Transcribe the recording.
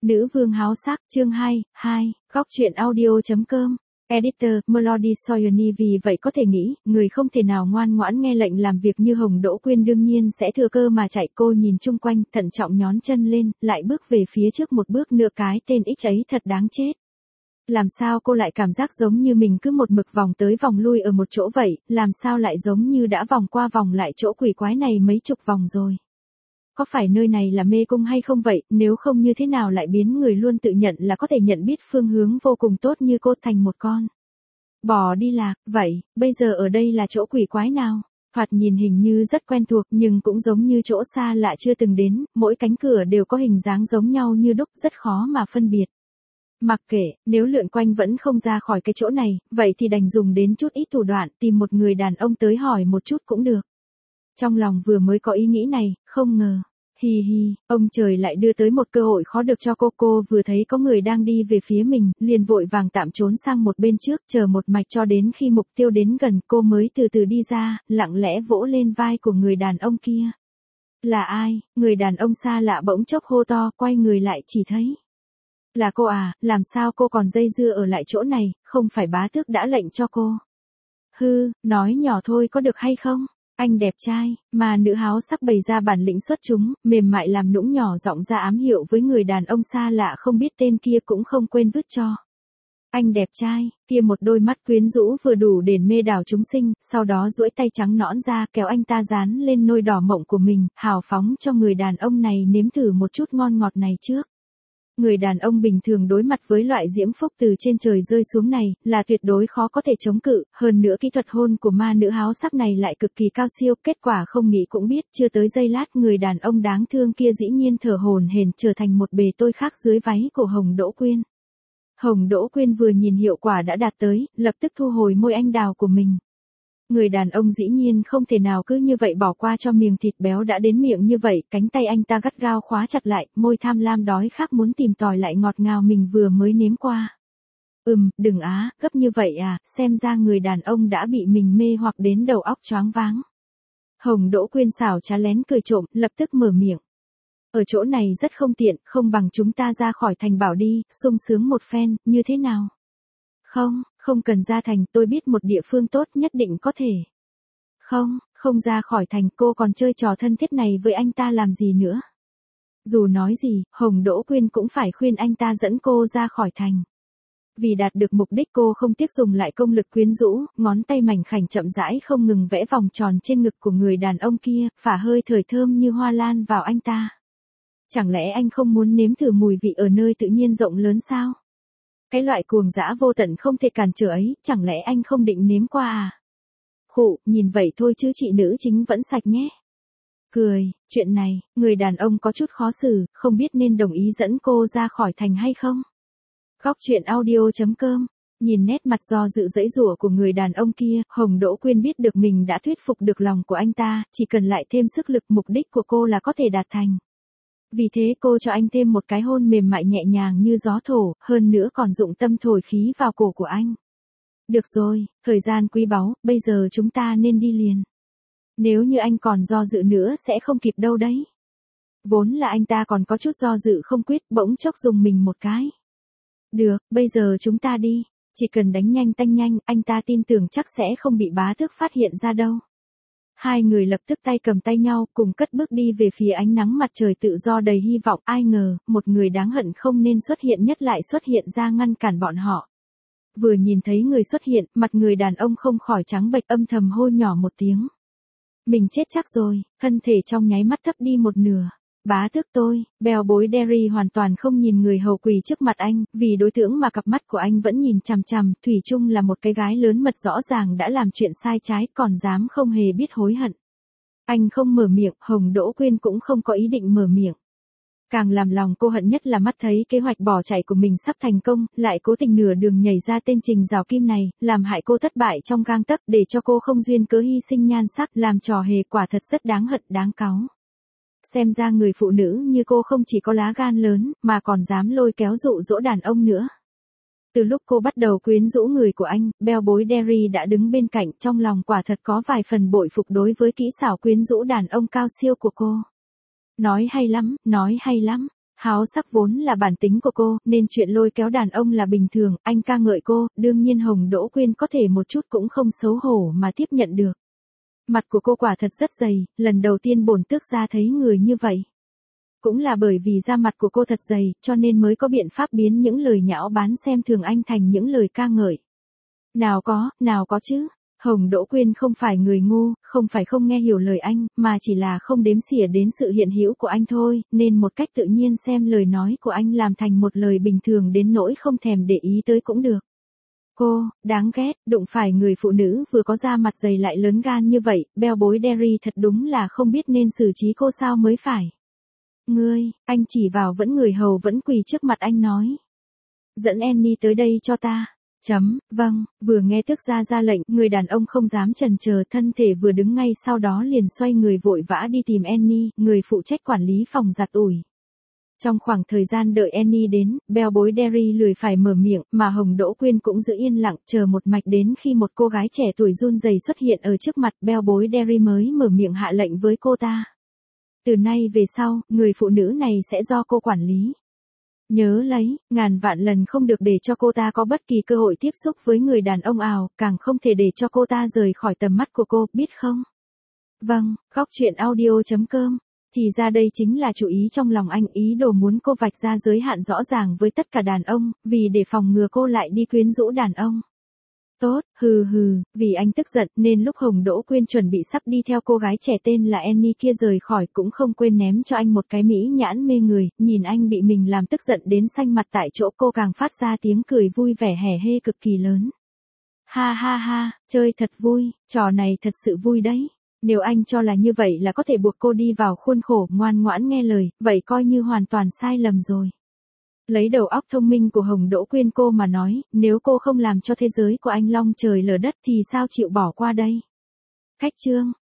Nữ vương háo sắc, chương 2, góc truyện audio.com. Editor, Melody Soyoni vì vậy có thể nghĩ, người không thể nào ngoan ngoãn nghe lệnh làm việc như Hồng Đỗ Quyên đương nhiên sẽ thừa cơ mà chạy. Cô nhìn chung quanh, thận trọng nhón chân lên, lại bước về phía trước một bước nữa. Cái tên X ấy thật đáng chết. Làm sao cô lại cảm giác giống như mình cứ một mực vòng tới vòng lui ở một chỗ vậy, làm sao lại giống như đã vòng qua vòng lại chỗ quỷ quái này mấy chục vòng rồi. Có phải nơi này là mê cung hay không vậy, nếu không như thế nào lại biến người luôn tự nhận là có thể nhận biết phương hướng vô cùng tốt như cô thành một con bò đi lạc, vậy, bây giờ ở đây là chỗ quỷ quái nào? Thoạt nhìn hình như rất quen thuộc nhưng cũng giống như chỗ xa lạ chưa từng đến, mỗi cánh cửa đều có hình dáng giống nhau như đúc, rất khó mà phân biệt. Mặc kệ, nếu lượn quanh vẫn không ra khỏi cái chỗ này, vậy thì đành dùng đến chút ít thủ đoạn, tìm một người đàn ông tới hỏi một chút cũng được. Trong lòng vừa mới có ý nghĩ này, không ngờ, ông trời lại đưa tới một cơ hội khó được cho cô vừa thấy có người đang đi về phía mình, liền vội vàng tạm trốn sang một bên trước, chờ một mạch cho đến khi mục tiêu đến gần, cô mới từ từ đi ra, lặng lẽ vỗ lên vai của người đàn ông kia. Là ai? Người đàn ông xa lạ bỗng chốc hô to, quay người lại chỉ thấy. Là cô à, làm sao cô còn dây dưa ở lại chỗ này, không phải bá tước đã lệnh cho cô? Nói nhỏ thôi có được hay không? Anh đẹp trai, mà nữ háo sắc bày ra bản lĩnh xuất chúng, mềm mại làm nũng nhỏ giọng ra ám hiệu với người đàn ông xa lạ không biết tên kia cũng không quên vứt cho. Anh đẹp trai, kia một đôi mắt quyến rũ vừa đủ để mê đảo chúng sinh, sau đó duỗi tay trắng nõn ra kéo anh ta dán lên nôi đỏ mộng của mình, hào phóng cho người đàn ông này nếm thử một chút ngon ngọt này trước. Người đàn ông bình thường đối mặt với loại diễm phúc từ trên trời rơi xuống này, là tuyệt đối khó có thể chống cự, hơn nữa kỹ thuật hôn của ma nữ háo sắc này lại cực kỳ cao siêu, kết quả không nghĩ cũng biết, chưa tới giây lát người đàn ông đáng thương kia dĩ nhiên thở hổn hển trở thành một bề tôi khác dưới váy của Hồng Đỗ Quyên. Hồng Đỗ Quyên vừa nhìn hiệu quả đã đạt tới, lập tức thu hồi môi anh đào của mình. Người đàn ông dĩ nhiên không thể nào cứ như vậy bỏ qua cho miếng thịt béo đã đến miệng như vậy, cánh tay anh ta gắt gao khóa chặt lại, môi tham lam đói khát muốn tìm tòi lại ngọt ngào mình vừa mới nếm qua. Đừng gấp như vậy à, xem ra người đàn ông đã bị mình mê hoặc đến đầu óc choáng váng. Hồng Đỗ Quyên xảo trá lén cười trộm, lập tức mở miệng. Ở chỗ này rất không tiện, không bằng chúng ta ra khỏi thành bảo đi, sung sướng một phen, như thế nào? Không cần ra thành, tôi biết một địa phương tốt nhất định có thể. Không ra khỏi thành, cô còn chơi trò thân thiết này với anh ta làm gì nữa? Dù nói gì, Hồng Đỗ Quyên cũng phải khuyên anh ta dẫn cô ra khỏi thành. Vì đạt được mục đích cô không tiếc dùng lại công lực quyến rũ, ngón tay mảnh khảnh chậm rãi không ngừng vẽ vòng tròn trên ngực của người đàn ông kia, phả hơi thời thơm như hoa lan vào anh ta. Chẳng lẽ anh không muốn nếm thử mùi vị ở nơi tự nhiên rộng lớn sao? Cái loại cuồng dã vô tận không thể cản trở ấy, chẳng lẽ anh không định nếm qua à? Nhìn vậy thôi chứ chị nữ chính vẫn sạch nhé. Chuyện này, người đàn ông có chút khó xử, không biết nên đồng ý dẫn cô ra khỏi thành hay không? Góc truyện audio.com. Nhìn nét mặt do dự dãy rủa của người đàn ông kia, Hồng Đỗ Quyên biết được mình đã thuyết phục được lòng của anh ta, chỉ cần lại thêm sức lực, mục đích của cô là có thể đạt thành. Vì thế cô cho anh thêm một cái hôn mềm mại nhẹ nhàng như gió thổ, hơn nữa còn dụng tâm thổi khí vào cổ của anh. Được rồi, thời gian quý báu, bây giờ chúng ta nên đi liền. Nếu như anh còn do dự nữa sẽ không kịp đâu đấy. Vốn là anh ta còn có chút do dự không quyết, bỗng chốc dùng mình một cái. Được, bây giờ chúng ta đi. Chỉ cần đánh nhanh tanh nhanh, anh ta tin tưởng chắc sẽ không bị bá tước phát hiện ra đâu. Hai người lập tức tay cầm tay nhau, cùng cất bước đi về phía ánh nắng mặt trời tự do đầy hy vọng. Ai ngờ, một người đáng hận không nên xuất hiện nhất lại xuất hiện ra ngăn cản bọn họ. Vừa nhìn thấy người xuất hiện, mặt người đàn ông không khỏi trắng bệch, âm thầm hô nhỏ một tiếng. Mình chết chắc rồi, thân thể trong nháy mắt thấp đi một nửa. Bá tước tôi, bèo bối Derry hoàn toàn không nhìn người hầu quỳ trước mặt anh, vì đối tượng mà cặp mắt của anh vẫn nhìn chằm chằm, thủy chung là một cái gái lớn mật rõ ràng đã làm chuyện sai trái, còn dám không hề biết hối hận. Anh không mở miệng, Hồng Đỗ Quyên cũng không có ý định mở miệng. Càng làm lòng cô hận nhất là mắt thấy kế hoạch bỏ chạy của mình sắp thành công, lại cố tình nửa đường nhảy ra tên Trình Rào Kim này, làm hại cô thất bại trong gang tấc, để cho cô không duyên cớ hy sinh nhan sắc, làm trò hề, quả thật rất đáng hận đáng cáu. Xem ra người phụ nữ như cô không chỉ có lá gan lớn, mà còn dám lôi kéo dụ dỗ đàn ông nữa. Từ lúc cô bắt đầu quyến rũ người của anh, beo bối Derry đã đứng bên cạnh, trong lòng quả thật có vài phần bội phục đối với kỹ xảo quyến rũ đàn ông cao siêu của cô. Nói hay lắm, Háo sắc vốn là bản tính của cô, nên chuyện lôi kéo đàn ông là bình thường, anh ca ngợi cô, đương nhiên Hồng Đỗ Quyên có thể một chút cũng không xấu hổ mà tiếp nhận được. Mặt của cô quả thật rất dày, lần đầu tiên bổn tước gia thấy người như vậy. Cũng là bởi vì da mặt của cô thật dày, cho nên mới có biện pháp biến những lời nhão báng xem thường anh thành những lời ca ngợi. Nào có chứ. Hồng Đỗ Quyên không phải người ngu, không phải không nghe hiểu lời anh, mà chỉ là không đếm xỉa đến sự hiện hữu của anh thôi, nên một cách tự nhiên xem lời nói của anh làm thành một lời bình thường đến nỗi không thèm để ý tới cũng được. Cô, đáng ghét, đụng phải người phụ nữ vừa có da mặt dày lại lớn gan như vậy, beo bối Derry thật đúng là không biết nên xử trí cô sao mới phải. Ngươi, anh chỉ vào vẫn người hầu vẫn quỳ trước mặt anh nói. Dẫn Annie tới đây cho ta. Vâng, vừa nghe tước gia ra lệnh, người đàn ông không dám chần chờ, thân thể vừa đứng ngay sau đó liền xoay người vội vã đi tìm Annie, người phụ trách quản lý phòng giặt ủi. Trong khoảng thời gian đợi Annie đến, beo bối Derry lười phải mở miệng, mà Hồng Đỗ Quyên cũng giữ yên lặng, chờ một mạch đến khi một cô gái trẻ tuổi run rẩy xuất hiện ở trước mặt, beo bối Derry mới mở miệng hạ lệnh với cô ta. Từ nay về sau, người phụ nữ này sẽ do cô quản lý. Nhớ lấy, ngàn vạn lần không được để cho cô ta có bất kỳ cơ hội tiếp xúc với người đàn ông ảo, càng không thể để cho cô ta rời khỏi tầm mắt của cô, biết không? Vâng, góc truyện audio.com. Thì ra đây chính là chủ ý trong lòng anh, ý đồ muốn cô vạch ra giới hạn rõ ràng với tất cả đàn ông, vì để phòng ngừa cô lại đi quyến rũ đàn ông. Tốt, vì anh tức giận nên lúc Hồng Đỗ Quyên chuẩn bị sắp đi theo cô gái trẻ tên là Annie kia rời khỏi cũng không quên ném cho anh một cái mỹ nhãn mê người, nhìn anh bị mình làm tức giận đến xanh mặt tại chỗ, cô càng phát ra tiếng cười vui vẻ hẻ hê cực kỳ lớn. Ha, chơi thật vui, trò này thật sự vui đấy. Nếu anh cho là như vậy là có thể buộc cô đi vào khuôn khổ ngoan ngoãn nghe lời, vậy coi như hoàn toàn sai lầm rồi. Lấy đầu óc thông minh của Hồng Đỗ Quyên cô mà nói, nếu cô không làm cho thế giới của anh long trời lở đất thì sao chịu bỏ qua đây? Khách trương,